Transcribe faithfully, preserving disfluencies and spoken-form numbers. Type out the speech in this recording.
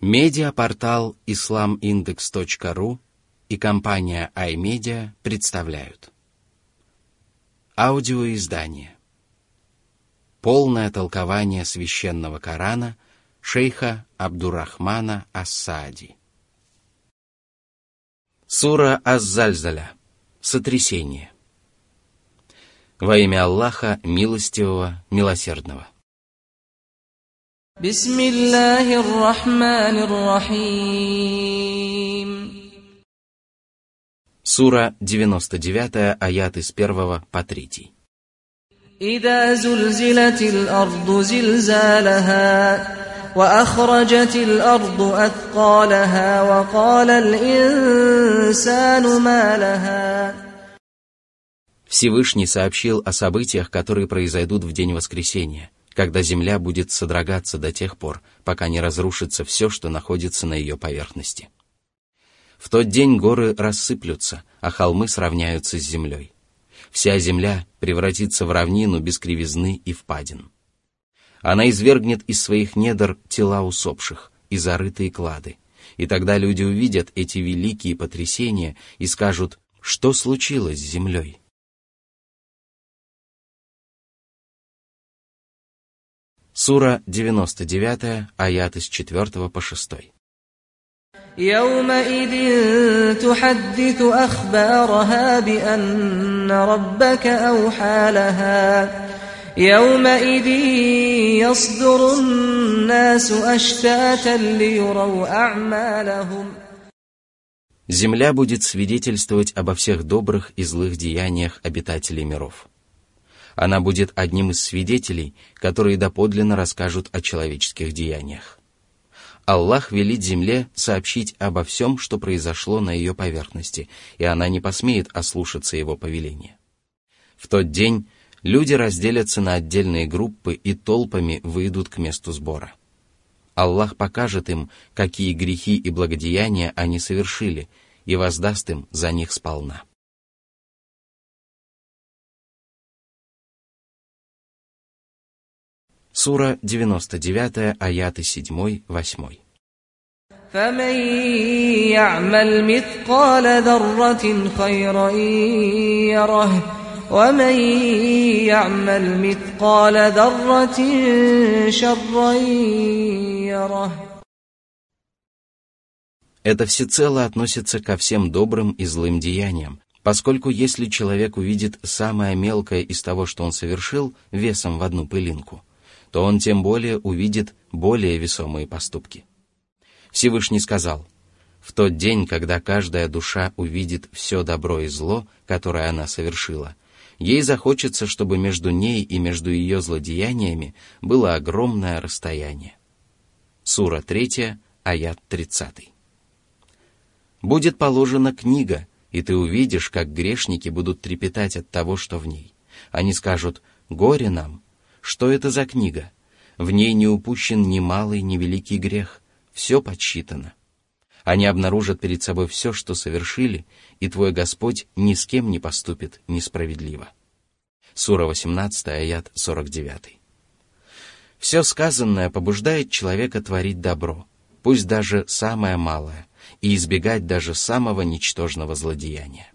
Медиапортал ислам индекс точка ру и компания iMedia представляют аудиоиздание «Полное толкование священного Корана» шейха Абдуррахмана ас-Саади. Сура Аз-Зальзаля. Сотрясение. Во имя Аллаха, милостивого, милосердного. Бисмиллахир-рахманир-рахим. Сура девяносто девятая, аят с первого по третий. إذا زلزلت الأرض زلزالها وأخرجت الأرض أثقالها وقال الإنسان ما لها. Всевышний сообщил о событиях, которые произойдут в день воскресения, когда земля будет содрогаться до тех пор, пока не разрушится все, что находится на ее поверхности. В тот день горы рассыплются, а холмы сравняются с землей. Вся земля превратится в равнину без кривизны и впадин. Она извергнет из своих недр тела усопших и зарытые клады, и тогда люди увидят эти великие потрясения и скажут, что случилось с землей. Сура девяносто девятая, аяты с четвертого по шестой. يومئذ تحدث أخبارها بأن ربك أوحى لها يومئذ يصدر الناس أشتاتا ليروا أعمالهم. Земля будет свидетельствовать обо всех добрых и злых деяниях обитателей миров. Она будет одним из свидетелей, которые доподлинно расскажут о человеческих деяниях. Аллах велит земле сообщить обо всем, что произошло на ее поверхности, и она не посмеет ослушаться его повеления. В тот день люди разделятся на отдельные группы и толпами выйдут к месту сбора. Аллах покажет им, какие грехи и благодеяния они совершили, и воздаст им за них сполна. Сура девяносто девятая, аяты седьмой-восьмой. فمن يعمل مثقال ذرة خيرا يره ومن يعمل مثقال ذرة شرا يره. Это всецело относится ко всем добрым и злым деяниям, поскольку если человек увидит самое мелкое из того, что он совершил, весом в одну пылинку, то он тем более увидит более весомые поступки. Всевышний сказал: «В тот день, когда каждая душа увидит все добро и зло, которое она совершила, ей захочется, чтобы между ней и между ее злодеяниями было огромное расстояние». Сура третья, аят тридцатый. «Будет положена книга, и ты увидишь, как грешники будут трепетать от того, что в ней. Они скажут: горе нам! Что это за книга? В ней не упущен ни малый, ни великий грех. Все подсчитано. Они обнаружат перед собой все, что совершили, и твой Господь ни с кем не поступит несправедливо». Сура восемнадцатая, аят сорок девятый. Все сказанное побуждает человека творить добро, пусть даже самое малое, и избегать даже самого ничтожного злодеяния.